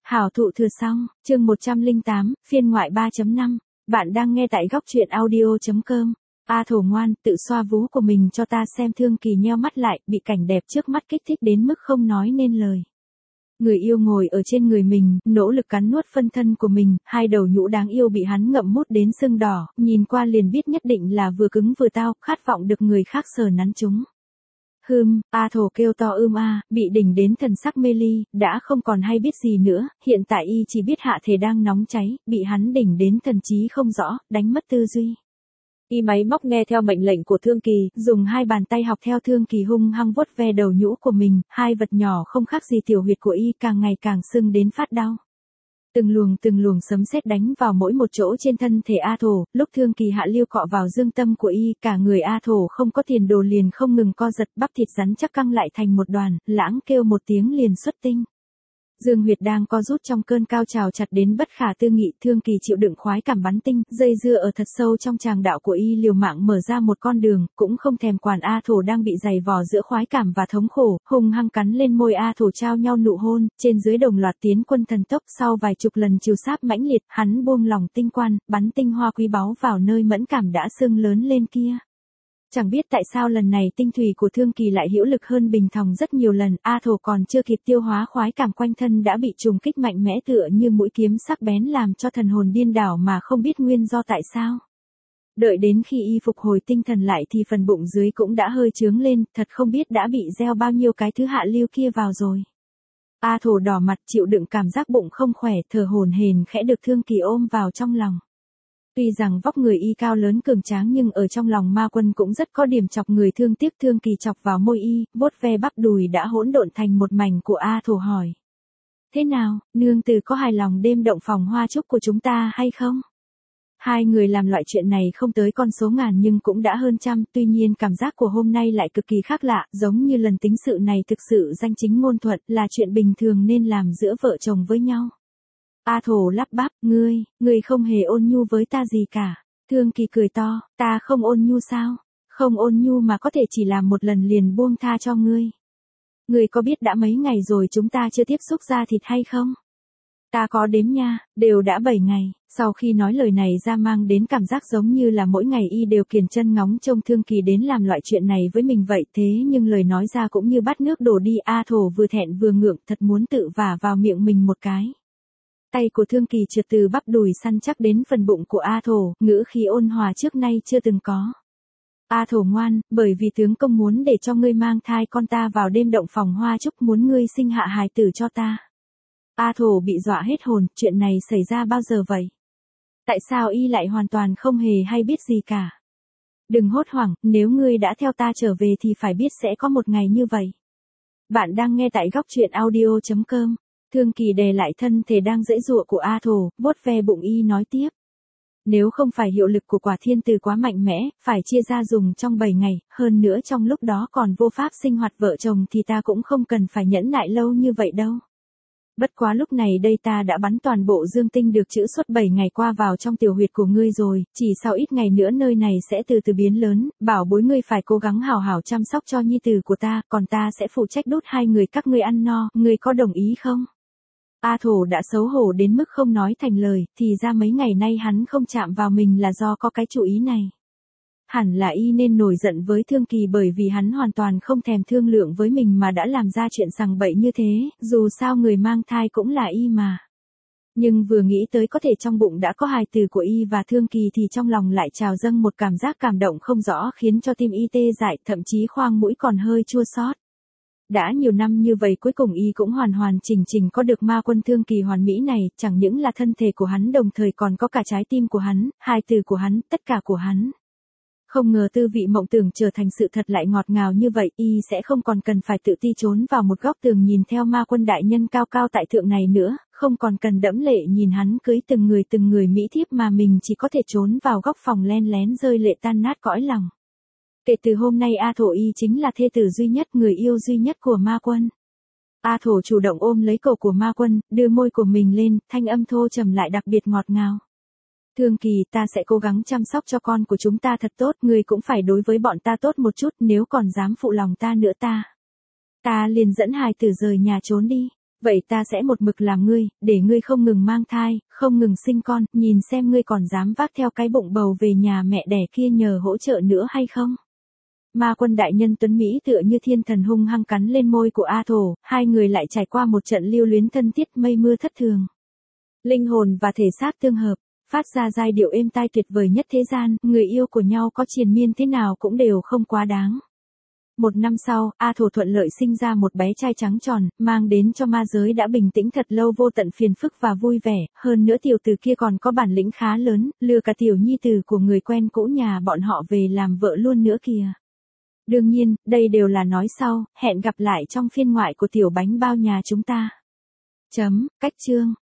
Hảo thụ thừa xong, chương 108, phiên ngoại 3.5, bạn đang nghe tại góc truyện audio.com. A Thổ ngoan, tự xoa vú của mình cho ta xem. Thương Kỳ nheo mắt lại, bị cảnh đẹp trước mắt kích thích đến mức không nói nên lời. Người yêu ngồi ở trên người mình, nỗ lực cắn nuốt phân thân của mình, hai đầu nhũ đáng yêu bị hắn ngậm mút đến sưng đỏ, nhìn qua liền biết nhất định là vừa cứng vừa tao, khát vọng được người khác sờ nắn chúng. A Thổ kêu to bị đỉnh đến thần sắc mê ly, đã không còn hay biết gì nữa, hiện tại y chỉ biết hạ thể đang nóng cháy, bị hắn đỉnh đến thần trí không rõ, đánh mất tư duy. Y máy móc nghe theo mệnh lệnh của Thương Kỳ, dùng hai bàn tay học theo Thương Kỳ hung hăng vuốt ve đầu nhũ của mình, hai vật nhỏ không khác gì tiểu huyệt của y càng ngày càng sưng đến phát đau. Từng luồng sấm sét đánh vào mỗi một chỗ trên thân thể A Thổ, lúc Thương Kỳ hạ lưu cọ vào dương tâm của y, cả người A Thổ không có tiền đồ liền không ngừng co giật, bắp thịt rắn chắc căng lại thành một đoàn, lãng kêu một tiếng liền xuất tinh. Dương huyệt đang co rút trong cơn cao trào chặt đến bất khả tư nghị, Thương Kỳ chịu đựng khoái cảm bắn tinh, dây dưa ở thật sâu trong tràng đạo của y liều mạng mở ra một con đường, cũng không thèm quản A Thổ đang bị dày vò giữa khoái cảm và thống khổ, hung hăng cắn lên môi A Thổ trao nhau nụ hôn, trên dưới đồng loạt tiến quân thần tốc, sau vài chục lần chiều sáp mãnh liệt, hắn buông lỏng tinh quan, bắn tinh hoa quý báu vào nơi mẫn cảm đã sưng lớn lên kia. Chẳng biết tại sao lần này tinh thủy của Thương Kỳ lại hữu lực hơn bình thòng rất nhiều lần, A Thổ còn chưa kịp tiêu hóa khoái cảm quanh thân đã bị trùng kích mạnh mẽ tựa như mũi kiếm sắc bén làm cho thần hồn điên đảo mà không biết nguyên do tại sao. Đợi đến khi y phục hồi tinh thần lại thì phần bụng dưới cũng đã hơi trướng lên, thật không biết đã bị gieo bao nhiêu cái thứ hạ lưu kia vào rồi. A Thổ đỏ mặt chịu đựng cảm giác bụng không khỏe, thở hổn hển khẽ được Thương Kỳ ôm vào trong lòng. Tuy rằng vóc người y cao lớn cường tráng nhưng ở trong lòng Ma Quân cũng rất có điểm chọc người thương tiếc. Thương Kỳ chọc vào môi y, vuốt ve bắp đùi đã hỗn độn thành một mảnh của A Thổ hỏi. Thế nào, nương tử có hài lòng đêm động phòng hoa trúc của chúng ta hay không? Hai người làm loại chuyện này không tới con số ngàn nhưng cũng đã hơn trăm, tuy nhiên cảm giác của hôm nay lại cực kỳ khác lạ, giống như lần tính sự này thực sự danh chính ngôn thuận, là chuyện bình thường nên làm giữa vợ chồng với nhau. A Thổ lắp bắp, ngươi không hề ôn nhu với ta gì cả. Thương Kỳ cười to, ta không ôn nhu sao? Không ôn nhu mà có thể chỉ làm một lần liền buông tha cho ngươi. Ngươi có biết đã mấy ngày rồi chúng ta chưa tiếp xúc da thịt hay không? Ta có đếm nha, đều đã 7 ngày. Sau khi nói lời này ra mang đến cảm giác giống như là mỗi ngày y đều kiềm chân ngóng trông Thương Kỳ đến làm loại chuyện này với mình vậy, thế nhưng lời nói ra cũng như bắt nước đổ đi. A Thổ vừa thẹn vừa ngượng, thật muốn tự vả vào miệng mình một cái. Tay của Thương Kỳ trượt từ bắp đùi săn chắc đến phần bụng của A Thổ, ngữ khí ôn hòa trước nay chưa từng có. A Thổ ngoan, bởi vì tướng công muốn để cho ngươi mang thai con ta vào đêm động phòng hoa trúc, muốn ngươi sinh hạ hài tử cho ta. A Thổ bị dọa hết hồn, chuyện này xảy ra bao giờ vậy? Tại sao y lại hoàn toàn không hề hay biết gì cả? Đừng hốt hoảng, nếu ngươi đã theo ta trở về thì phải biết sẽ có một ngày như vậy. Bạn đang nghe tại góc truyện audio.com. Thương Kỳ đè lại thân thể đang giãy giụa của A Thổ, vuốt ve bụng y nói tiếp. Nếu không phải hiệu lực của quả thiên từ quá mạnh mẽ, phải chia ra dùng trong 7 ngày, hơn nữa trong lúc đó còn vô pháp sinh hoạt vợ chồng thì ta cũng không cần phải nhẫn nại lâu như vậy đâu. Bất quá lúc này đây ta đã bắn toàn bộ dương tinh được trữ suốt 7 ngày qua vào trong tiểu huyệt của ngươi rồi, chỉ sau ít ngày nữa nơi này sẽ từ từ biến lớn, bảo bối ngươi phải cố gắng hảo hảo chăm sóc cho nhi tử của ta, còn ta sẽ phụ trách đút hai người các ngươi ăn no, ngươi có đồng ý không? A Thổ đã xấu hổ đến mức không nói thành lời, thì ra mấy ngày nay hắn không chạm vào mình là do có cái chủ ý này. Hẳn là y nên nổi giận với Thương Kỳ bởi vì hắn hoàn toàn không thèm thương lượng với mình mà đã làm ra chuyện sằng bậy như thế, dù sao người mang thai cũng là y mà. Nhưng vừa nghĩ tới có thể trong bụng đã có hài tử của y và Thương Kỳ thì trong lòng lại trào dâng một cảm giác cảm động không rõ khiến cho tim y tê dại, thậm chí khoang mũi còn hơi chua xót. Đã nhiều năm như vậy cuối cùng y cũng hoàn hoàn chỉnh chỉnh có được Ma Quân Thương Kỳ hoàn mỹ này, chẳng những là thân thể của hắn đồng thời còn có cả trái tim của hắn, hài tử của hắn, tất cả của hắn. Không ngờ tư vị mộng tưởng trở thành sự thật lại ngọt ngào như vậy, y sẽ không còn cần phải tự ti trốn vào một góc tường nhìn theo Ma Quân đại nhân cao cao tại thượng này nữa, không còn cần đẫm lệ nhìn hắn cưới từng người mỹ thiếp mà mình chỉ có thể trốn vào góc phòng len lén rơi lệ tan nát cõi lòng. Kể từ hôm nay A Thổ y chính là thê tử duy nhất, người yêu duy nhất của Ma Quân. A Thổ chủ động ôm lấy cổ của Ma Quân, đưa môi của mình lên, thanh âm thô trầm lại đặc biệt ngọt ngào. Thương Kỳ, ta sẽ cố gắng chăm sóc cho con của chúng ta thật tốt, ngươi cũng phải đối với bọn ta tốt một chút, nếu còn dám phụ lòng ta nữa ta liền dẫn hài tử rời nhà trốn đi. Vậy ta sẽ một mực làm ngươi, để ngươi không ngừng mang thai, không ngừng sinh con, nhìn xem ngươi còn dám vác theo cái bụng bầu về nhà mẹ đẻ kia nhờ hỗ trợ nữa hay không. Ma Quân đại nhân tuấn Mỹ tựa như thiên thần hung hăng cắn lên môi của A Thổ, hai người lại trải qua một trận lưu luyến thân thiết mây mưa thất thường. Linh hồn và thể xác tương hợp, phát ra giai điệu êm tai tuyệt vời nhất thế gian, người yêu của nhau có triền miên thế nào cũng đều không quá đáng. Một năm sau, A Thổ thuận lợi sinh ra một bé trai trắng tròn, mang đến cho ma giới đã bình tĩnh thật lâu vô tận phiền phức và vui vẻ, hơn nữa tiểu tử kia còn có bản lĩnh khá lớn, lừa cả tiểu nhi tử của người quen cũ nhà bọn họ về làm vợ luôn nữa kìa. Đương nhiên, đây đều là nói sau, hẹn gặp lại trong phiên ngoại của tiểu bánh bao nhà chúng ta. Cách chương